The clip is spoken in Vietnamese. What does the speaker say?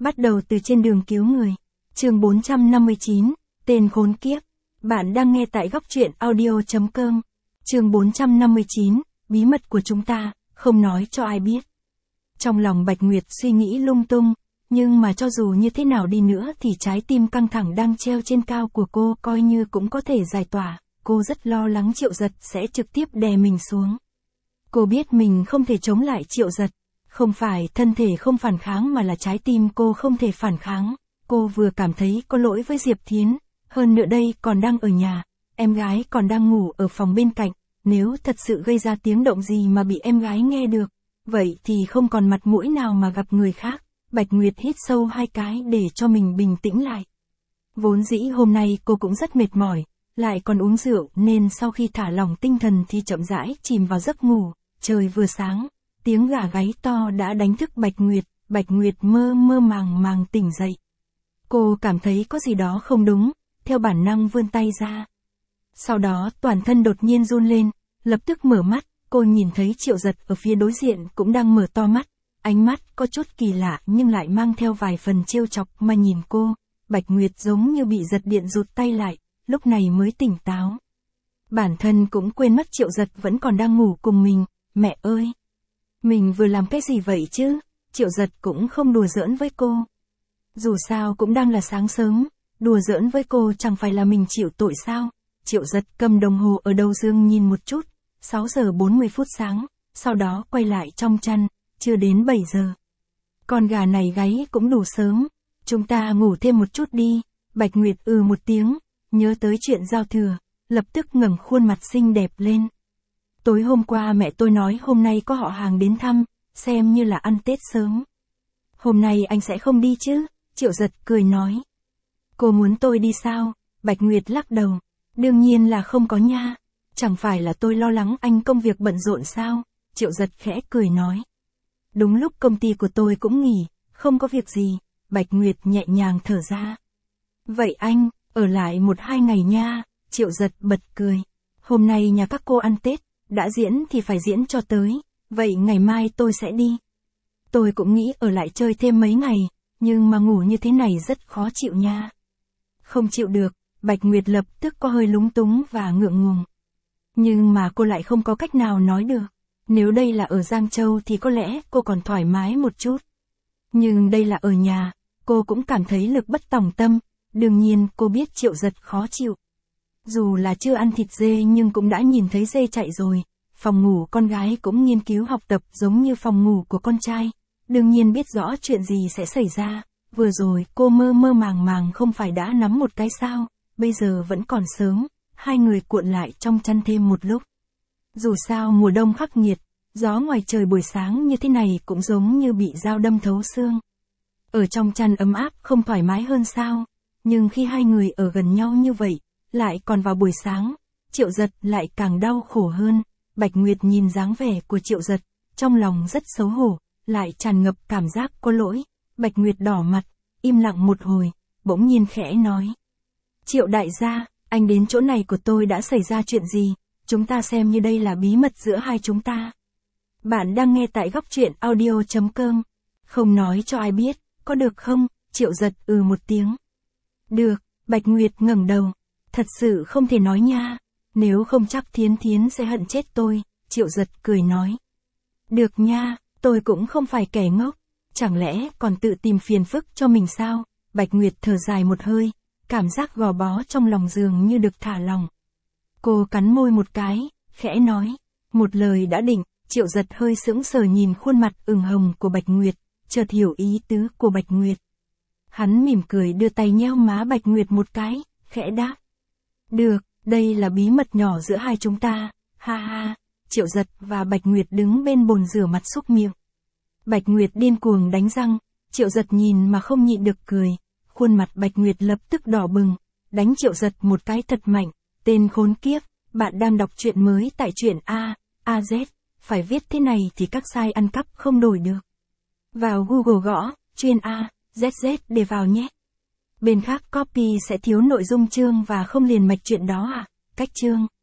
Bắt đầu từ trên đường cứu người. Chương 459, tên khốn kiếp. Bạn đang nghe tại góc truyện audio.com. Chương 459, bí mật của chúng ta, không nói cho ai biết. Trong lòng Bạch Nguyệt suy nghĩ lung tung, nhưng mà cho dù như thế nào đi nữa thì trái tim căng thẳng đang treo trên cao của cô coi như cũng có thể giải tỏa. Cô rất lo lắng Triệu Giật sẽ trực tiếp đè mình xuống. Cô biết mình không thể chống lại Triệu Giật. Không phải thân thể không phản kháng mà là trái tim cô không thể phản kháng. Cô vừa cảm thấy có lỗi với Diệp Thiến, hơn nữa đây còn đang ở nhà, em gái còn đang ngủ ở phòng bên cạnh, nếu thật sự gây ra tiếng động gì mà bị em gái nghe được, vậy thì không còn mặt mũi nào mà gặp người khác. Bạch Nguyệt hít sâu 2 cái để cho mình bình tĩnh lại. Vốn dĩ hôm nay cô cũng rất mệt mỏi, lại còn uống rượu nên sau khi thả lỏng tinh thần thì chậm rãi chìm vào giấc ngủ. Trời vừa sáng, tiếng gà gáy to đã đánh thức Bạch Nguyệt mơ mơ màng màng tỉnh dậy. Cô cảm thấy có gì đó không đúng, theo bản năng vươn tay ra. Sau đó toàn thân đột nhiên run lên, lập tức mở mắt, cô nhìn thấy Triệu Giật ở phía đối diện cũng đang mở to mắt, ánh mắt có chút kỳ lạ nhưng lại mang theo vài phần trêu chọc mà nhìn cô. Bạch Nguyệt giống như bị giật điện rụt tay lại, lúc này mới tỉnh táo. Bản thân cũng quên mất Triệu Giật vẫn còn đang ngủ cùng mình. Mẹ ơi! Mình vừa làm cái gì vậy chứ? Triệu Giật cũng không đùa giỡn với cô. Dù sao cũng đang là sáng sớm, đùa giỡn với cô chẳng phải là mình chịu tội sao? Triệu Giật cầm đồng hồ ở đầu giường nhìn một chút, 6 giờ 40 phút sáng, sau đó quay lại trong chăn, chưa đến 7 giờ. Con gà này gáy cũng đủ sớm, chúng ta ngủ thêm một chút đi. Bạch Nguyệt một tiếng, nhớ tới chuyện giao thừa, lập tức ngẩng khuôn mặt xinh đẹp lên. Tối hôm qua mẹ tôi nói hôm nay có họ hàng đến thăm, xem như là ăn Tết sớm. Hôm nay anh sẽ không đi chứ? Triệu Giật cười nói. Cô muốn tôi đi sao? Bạch Nguyệt lắc đầu. Đương nhiên là không có nha. Chẳng phải là tôi lo lắng anh công việc bận rộn sao? Triệu Giật khẽ cười nói. Đúng lúc công ty của tôi cũng nghỉ, không có việc gì. Bạch Nguyệt nhẹ nhàng thở ra. Vậy anh, ở lại 1-2 ngày nha. Triệu Giật bật cười. Hôm nay nhà các cô ăn Tết, đã diễn thì phải diễn cho tới. Vậy ngày mai tôi sẽ đi. Tôi cũng nghĩ ở lại chơi thêm mấy ngày, nhưng mà ngủ như thế này rất khó chịu nha. Không chịu được, Bạch Nguyệt lập tức có hơi lúng túng và ngượng ngùng. Nhưng mà cô lại không có cách nào nói được. Nếu đây là ở Giang Châu thì có lẽ cô còn thoải mái một chút. Nhưng đây là ở nhà, cô cũng cảm thấy lực bất tòng tâm. Đương nhiên cô biết Triệu Giật khó chịu. Dù là chưa ăn thịt dê nhưng cũng đã nhìn thấy dê chạy rồi. Phòng ngủ con gái cũng nghiên cứu học tập giống như phòng ngủ của con trai. Đương nhiên biết rõ chuyện gì sẽ xảy ra. Vừa rồi cô mơ mơ màng màng không phải đã nắm một cái sao. Bây giờ vẫn còn sớm. Hai người cuộn lại trong chăn thêm một lúc. Dù sao mùa đông khắc nghiệt, gió ngoài trời buổi sáng như thế này cũng giống như bị dao đâm thấu xương. Ở trong chăn ấm áp không thoải mái hơn sao. Nhưng khi hai người ở gần nhau như vậy, lại còn vào buổi sáng, Triệu Giật lại càng đau khổ hơn. Bạch Nguyệt nhìn dáng vẻ của Triệu Giật, trong lòng rất xấu hổ, lại tràn ngập cảm giác có lỗi. Bạch Nguyệt đỏ mặt, im lặng một hồi, bỗng nhiên khẽ nói. Triệu đại gia, anh đến chỗ này của tôi đã xảy ra chuyện gì? Chúng ta xem như đây là bí mật giữa hai chúng ta. Bạn đang nghe tại góc truyện audio.com. Không nói cho ai biết, có được không? Triệu Giật một tiếng. Được, Bạch Nguyệt ngẩng đầu. Thật sự không thể nói nha. Nếu không chắc Thiến Thiến sẽ hận chết tôi. Triệu Giật cười nói. Được nha, tôi cũng không phải kẻ ngốc. Chẳng lẽ còn tự tìm phiền phức cho mình sao? Bạch Nguyệt thở dài một hơi. Cảm giác gò bó trong lòng giường như được thả lỏng. Cô cắn môi một cái, khẽ nói. Một lời đã định. Triệu Giật hơi sững sờ nhìn khuôn mặt ửng hồng của Bạch Nguyệt, chợt hiểu ý tứ của Bạch Nguyệt. Hắn mỉm cười đưa tay nheo má Bạch Nguyệt một cái, khẽ đáp. Được, đây là bí mật nhỏ giữa hai chúng ta, ha ha. Triệu Giật và Bạch Nguyệt đứng bên bồn rửa mặt xúc miệng. Bạch Nguyệt điên cuồng đánh răng, Triệu Giật nhìn mà không nhịn được cười. Khuôn mặt Bạch Nguyệt lập tức đỏ bừng, đánh Triệu Giật một cái thật mạnh. Tên khốn kiếp, bạn đang đọc truyện mới tại truyện AZ, phải viết thế này thì các site ăn cắp không đổi được. Vào Google gõ, chuyên AZZ để vào nhé. Bên khác copy sẽ thiếu nội dung chương và không liền mạch truyện đó à? Cách chương